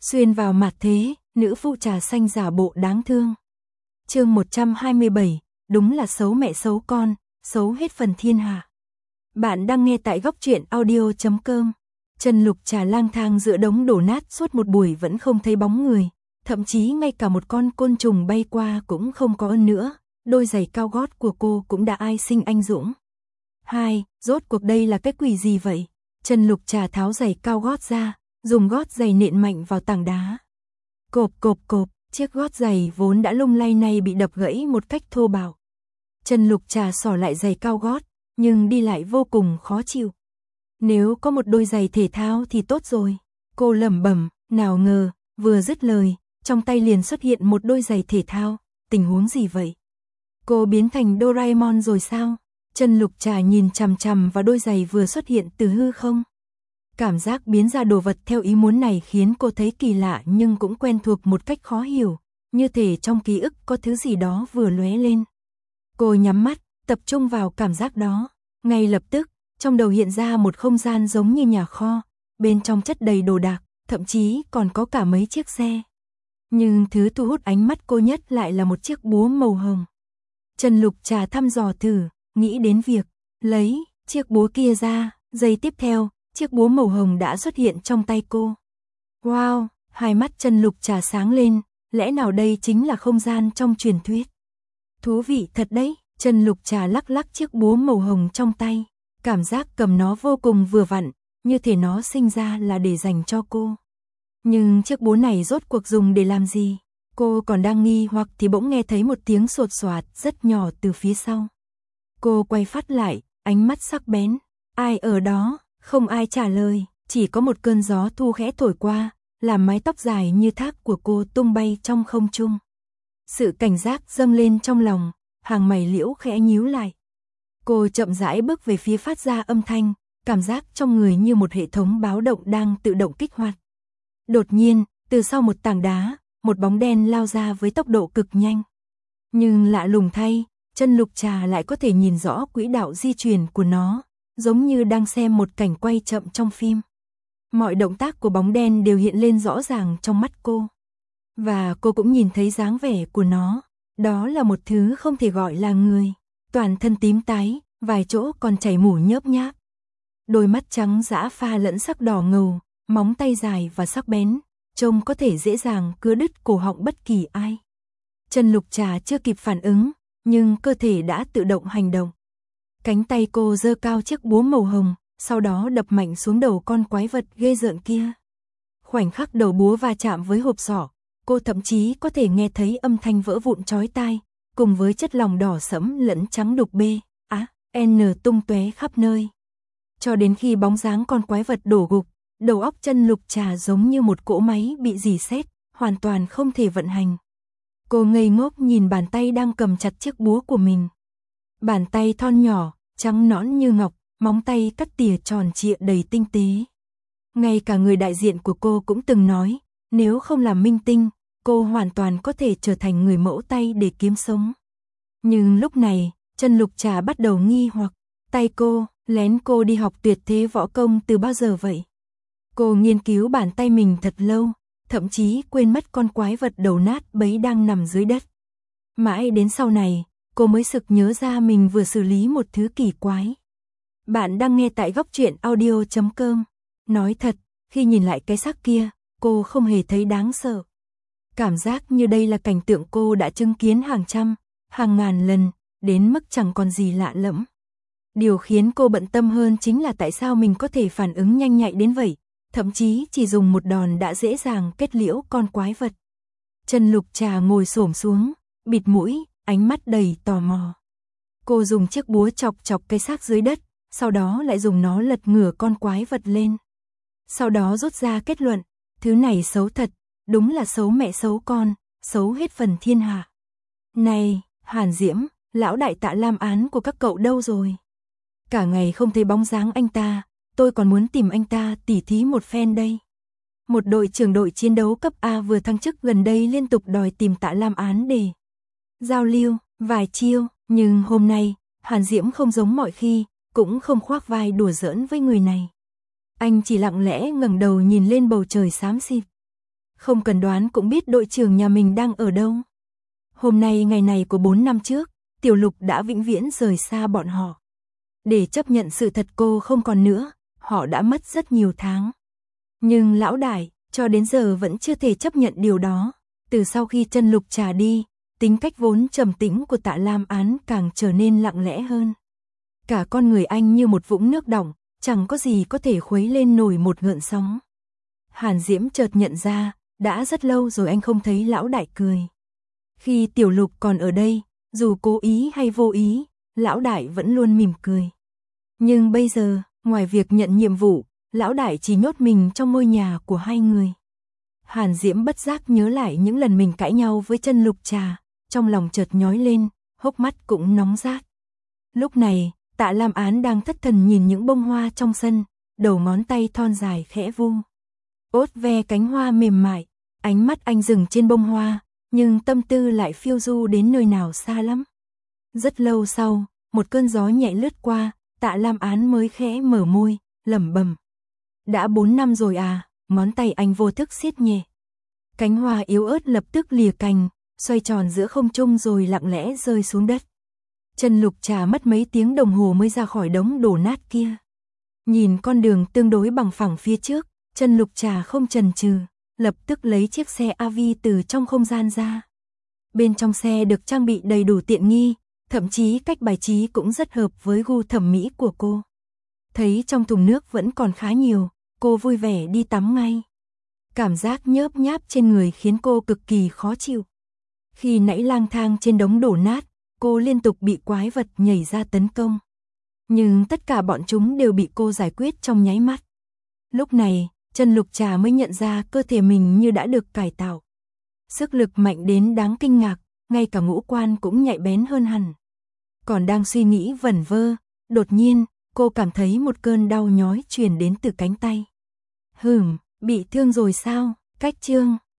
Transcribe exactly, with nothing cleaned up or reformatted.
Xuyên vào mặt thế, nữ phụ trà xanh giả bộ đáng thương. Chương một trăm hai mươi bảy, đúng là xấu mẹ xấu con, xấu hết phần thiên hạ. Bạn đang nghe tại góc truyện audio chấm com. Trần Lục Trà lang thang giữa đống đổ nát suốt một buổi vẫn không thấy bóng người, thậm chí ngay cả một con côn trùng bay qua cũng không có nữa, đôi giày cao gót của cô cũng đã ai sinh anh dũng. Hai, rốt cuộc đây là cái quỷ gì vậy? Trần Lục Trà tháo giày cao gót ra, dùng gót giày nện mạnh vào tảng đá. Cộp cộp cộp, chiếc gót giày vốn đã lung lay này bị đập gãy một cách thô bạo. Trần Lục Trà xỏ lại giày cao gót, nhưng đi lại vô cùng khó chịu. Nếu có một đôi giày thể thao thì tốt rồi. Cô lẩm bẩm, nào ngờ, vừa dứt lời, trong tay liền xuất hiện một đôi giày thể thao. Tình huống gì vậy? Cô biến thành Doraemon rồi sao? Trần Lục Trà nhìn chằm chằm vào đôi giày vừa xuất hiện từ hư không. Cảm giác biến ra đồ vật theo ý muốn này khiến cô thấy kỳ lạ nhưng cũng quen thuộc một cách khó hiểu, như thể trong ký ức có thứ gì đó vừa lóe lên. Cô nhắm mắt, tập trung vào cảm giác đó. Ngay lập tức, trong đầu hiện ra một không gian giống như nhà kho, bên trong chất đầy đồ đạc, thậm chí còn có cả mấy chiếc xe. Nhưng thứ thu hút ánh mắt cô nhất lại là một chiếc búa màu hồng. Trần Lục Trà thăm dò thử, nghĩ đến việc lấy chiếc búa kia ra, giây tiếp theo, chiếc búa màu hồng đã xuất hiện trong tay cô. Wow, hai mắt Trần Lục Trà sáng lên, lẽ nào đây chính là không gian trong truyền thuyết? Thú vị thật đấy, Trần Lục Trà lắc lắc chiếc búa màu hồng trong tay, cảm giác cầm nó vô cùng vừa vặn, như thể nó sinh ra là để dành cho cô. Nhưng chiếc búa này rốt cuộc dùng để làm gì? Cô còn đang nghi hoặc thì bỗng nghe thấy một tiếng sột soạt rất nhỏ từ phía sau. Cô quay phát lại, ánh mắt sắc bén. Ai ở đó? Không ai trả lời, chỉ có một cơn gió thu khẽ thổi qua, làm mái tóc dài như thác của cô tung bay trong không trung. Sự cảnh giác dâng lên trong lòng, hàng mày liễu khẽ nhíu lại. Cô chậm rãi bước về phía phát ra âm thanh, cảm giác trong người như một hệ thống báo động đang tự động kích hoạt. Đột nhiên, từ sau một tảng đá, một bóng đen lao ra với tốc độ cực nhanh. Nhưng lạ lùng thay, Trần Lục Trà lại có thể nhìn rõ quỹ đạo di chuyển của nó, giống như đang xem một cảnh quay chậm trong phim. Mọi động tác của bóng đen đều hiện lên rõ ràng trong mắt cô. Và cô cũng nhìn thấy dáng vẻ của nó, đó là một thứ không thể gọi là người. Toàn thân tím tái, vài chỗ còn chảy mủ nhớp nháp. Đôi mắt trắng dã pha lẫn sắc đỏ ngầu, móng tay dài và sắc bén, trông có thể dễ dàng cứa đứt cổ họng bất kỳ ai. Trần Lục Trà chưa kịp phản ứng, nhưng cơ thể đã tự động hành động. Cánh tay cô giơ cao chiếc búa màu hồng, sau đó đập mạnh xuống đầu con quái vật ghê rợn kia. Khoảnh khắc đầu búa va chạm với hộp sọ, cô thậm chí có thể nghe thấy âm thanh vỡ vụn chói tai, cùng với chất lỏng đỏ sẫm lẫn trắng đục bê, á, n tung tóe khắp nơi. Cho đến khi bóng dáng con quái vật đổ gục, đầu óc Trần Lục Trà giống như một cỗ máy bị rỉ sét, hoàn toàn không thể vận hành. Cô ngây ngốc nhìn bàn tay đang cầm chặt chiếc búa của mình. Bàn tay thon nhỏ, trắng nõn như ngọc, móng tay cắt tỉa tròn trịa đầy tinh tế. Ngay cả người đại diện của cô cũng từng nói, nếu không làm minh tinh, cô hoàn toàn có thể trở thành người mẫu tay để kiếm sống. Nhưng lúc này, Trần Lục Trà bắt đầu nghi hoặc, tay cô, lén cô đi học tuyệt thế võ công từ bao giờ vậy? Cô nghiên cứu bàn tay mình thật lâu, thậm chí quên mất con quái vật đầu nát bấy đang nằm dưới đất. Mãi đến sau này, cô mới sực nhớ ra mình vừa xử lý một thứ kỳ quái. Bạn đang nghe tại góc truyện audio chấm com. Nói thật, khi nhìn lại cái xác kia, cô không hề thấy đáng sợ. Cảm giác như đây là cảnh tượng cô đã chứng kiến hàng trăm, hàng ngàn lần, đến mức chẳng còn gì lạ lẫm. Điều khiến cô bận tâm hơn chính là tại sao mình có thể phản ứng nhanh nhạy đến vậy, thậm chí chỉ dùng một đòn đã dễ dàng kết liễu con quái vật. Trần Lục Trà ngồi xổm xuống, bịt mũi, ánh mắt đầy tò mò. Cô dùng chiếc búa chọc chọc cái xác dưới đất, sau đó lại dùng nó lật ngửa con quái vật lên. Sau đó rút ra kết luận, thứ này xấu thật, đúng là xấu mẹ xấu con, xấu hết phần thiên hạ. Này, Hàn Diễm, lão đại Tạ Lam Án của các cậu đâu rồi? Cả ngày không thấy bóng dáng anh ta, tôi còn muốn tìm anh ta tỉ thí một phen đây. Một đội trưởng đội chiến đấu cấp A vừa thăng chức gần đây liên tục đòi tìm Tạ Lam Án để giao lưu, vài chiêu, nhưng hôm nay, Hàn Diễm không giống mọi khi, cũng không khoác vai đùa giỡn với người này. Anh chỉ lặng lẽ ngẩng đầu nhìn lên bầu trời xám xịt. Không cần đoán cũng biết đội trưởng nhà mình đang ở đâu. Hôm nay ngày này của bốn năm trước, Tiểu Lục đã vĩnh viễn rời xa bọn họ. Để chấp nhận sự thật cô không còn nữa, họ đã mất rất nhiều tháng. Nhưng lão đại, cho đến giờ vẫn chưa thể chấp nhận điều đó. Từ sau khi Trần Lục Trà đi, tính cách vốn trầm tĩnh của Tạ Lam Án càng trở nên lặng lẽ hơn. Cả con người anh như một vũng nước đọng, chẳng có gì có thể khuấy lên nổi một gợn sóng. Hàn Diễm chợt nhận ra, đã rất lâu rồi anh không thấy lão đại cười. Khi Tiểu Lục còn ở đây, dù cố ý hay vô ý, lão đại vẫn luôn mỉm cười. Nhưng bây giờ, ngoài việc nhận nhiệm vụ, lão đại chỉ nhốt mình trong ngôi nhà của hai người. Hàn Diễm bất giác nhớ lại những lần mình cãi nhau với Trần Lục Trà, trong lòng chợt nhói lên, hốc mắt cũng nóng rát. Lúc này, Tạ Lam Án đang thất thần nhìn những bông hoa trong sân, đầu ngón tay thon dài khẽ vu. Ốt ve cánh hoa mềm mại, ánh mắt anh dừng trên bông hoa, nhưng tâm tư lại phiêu du đến nơi nào xa lắm. Rất lâu sau, một cơn gió nhẹ lướt qua, Tạ Lam Án mới khẽ mở môi, lẩm bẩm. Đã bốn năm rồi à, ngón tay anh vô thức siết nhẹ. Cánh hoa yếu ớt lập tức lìa cành, xoay tròn giữa không trung rồi lặng lẽ rơi xuống đất. Trần Lục Trà mất mấy tiếng đồng hồ mới ra khỏi đống đổ nát kia. Nhìn con đường tương đối bằng phẳng phía trước, Trần Lục Trà không chần chừ, lập tức lấy chiếc xe a vê từ trong không gian ra. Bên trong xe được trang bị đầy đủ tiện nghi, thậm chí cách bài trí cũng rất hợp với gu thẩm mỹ của cô. Thấy trong thùng nước vẫn còn khá nhiều, cô vui vẻ đi tắm ngay. Cảm giác nhớp nháp trên người khiến cô cực kỳ khó chịu. Khi nãy lang thang trên đống đổ nát, cô liên tục bị quái vật nhảy ra tấn công. Nhưng tất cả bọn chúng đều bị cô giải quyết trong nháy mắt. Lúc này, Trần Lục Trà mới nhận ra cơ thể mình như đã được cải tạo. Sức lực mạnh đến đáng kinh ngạc, ngay cả ngũ quan cũng nhạy bén hơn hẳn. Còn đang suy nghĩ vẩn vơ, đột nhiên, cô cảm thấy một cơn đau nhói truyền đến từ cánh tay. Hừm, bị thương rồi sao? Cách chương